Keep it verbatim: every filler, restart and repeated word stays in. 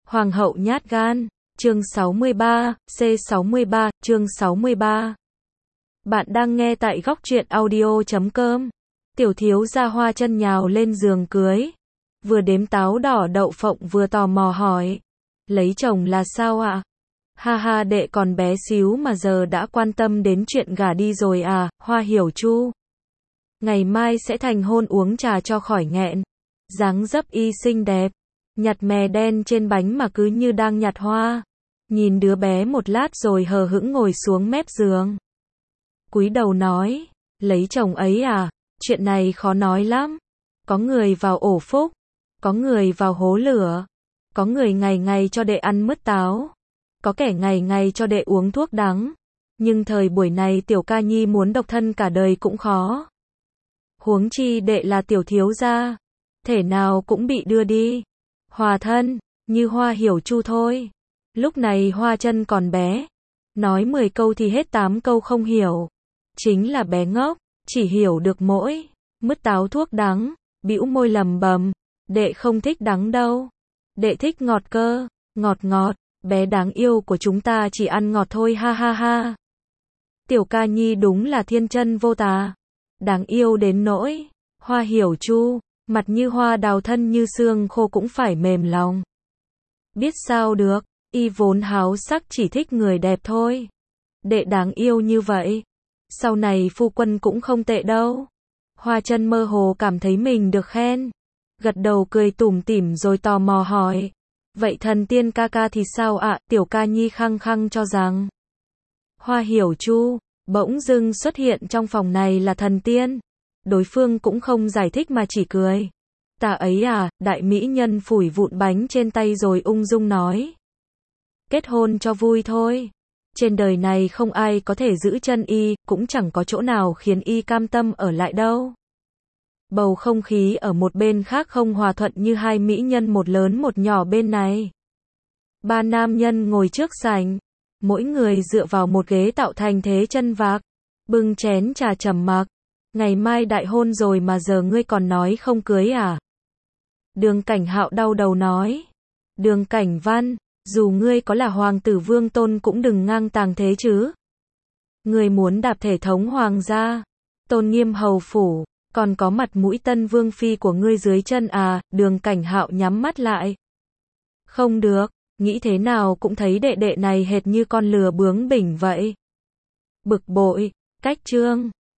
Hoàng hậu nhát gan, chương sáu mươi ba, C sáu mươi ba, chương sáu mươi ba. Bạn đang nghe tại góc truyện audio chấm com. Tiểu thiếu gia Hoa Chân nhào lên giường cưới, vừa đếm táo đỏ đậu phộng vừa tò mò hỏi, lấy chồng là sao ạ? Ha ha, đệ còn bé xíu mà giờ đã quan tâm đến chuyện gả đi rồi à? Hoa Hiểu Chu, ngày mai sẽ thành hôn, uống trà cho khỏi nghẹn. Dáng dấp y xinh đẹp, nhặt mè đen trên bánh mà cứ như đang nhặt hoa. Nhìn đứa bé một lát rồi hờ hững ngồi xuống mép giường, cúi đầu nói, lấy chồng ấy à, chuyện này khó nói lắm. Có người vào ổ phúc, có người vào hố lửa, có người ngày ngày cho đệ ăn mứt táo, có kẻ ngày ngày cho đệ uống thuốc đắng. Nhưng thời buổi này tiểu ca nhi muốn độc thân cả đời cũng khó. Huống chi đệ là tiểu thiếu gia, thể nào cũng bị đưa đi. Hòa thân, như Hoa Hiểu Chu thôi. Lúc này Hoa Chân còn bé, nói mười câu thì hết tám câu không hiểu. Chính là bé ngốc, chỉ hiểu được mỗi mứt táo thuốc đắng, bĩu môi lầm bầm, đệ không thích đắng đâu. Đệ thích ngọt cơ, ngọt ngọt, bé đáng yêu của chúng ta chỉ ăn ngọt thôi, ha ha ha. Tiểu ca nhi đúng là thiên chân vô tà, đáng yêu đến nỗi Hoa Hiểu Chu, mặt như hoa đào thân như xương khô cũng phải mềm lòng. Biết sao được, y vốn háo sắc chỉ thích người đẹp thôi. Đệ đáng yêu như vậy, sau này phu quân cũng không tệ đâu. Hoa Chân mơ hồ cảm thấy mình được khen, gật đầu cười tủm tỉm rồi tò mò hỏi, vậy thần tiên ca ca thì sao ạ? Tiểu ca nhi khăng khăng cho rằng Hoa Hiểu Chu bỗng dưng xuất hiện trong phòng này là thần tiên. Đối phương cũng không giải thích mà chỉ cười. Ta ấy à, đại mỹ nhân phủi vụn bánh trên tay rồi ung dung nói, kết hôn cho vui thôi. Trên đời này không ai có thể giữ chân y, cũng chẳng có chỗ nào khiến y cam tâm ở lại đâu. Bầu không khí ở một bên khác không hòa thuận như hai mỹ nhân một lớn một nhỏ bên này. Ba nam nhân ngồi trước sảnh, mỗi người dựa vào một ghế tạo thành thế chân vạc, bưng chén trà trầm mặc. Ngày mai đại hôn rồi mà giờ ngươi còn nói không cưới à? Đường Cảnh Hạo đau đầu nói, Đường Cảnh Văn, dù ngươi có là hoàng tử vương tôn cũng đừng ngang tàng thế chứ. Ngươi muốn đạp thể thống hoàng gia, tôn nghiêm hầu phủ, còn có mặt mũi tân vương phi của ngươi dưới chân à? Đường Cảnh Hạo nhắm mắt lại. Không được, nghĩ thế nào cũng thấy đệ đệ này hệt như con lừa bướng bỉnh vậy. Bực bội, cách trương,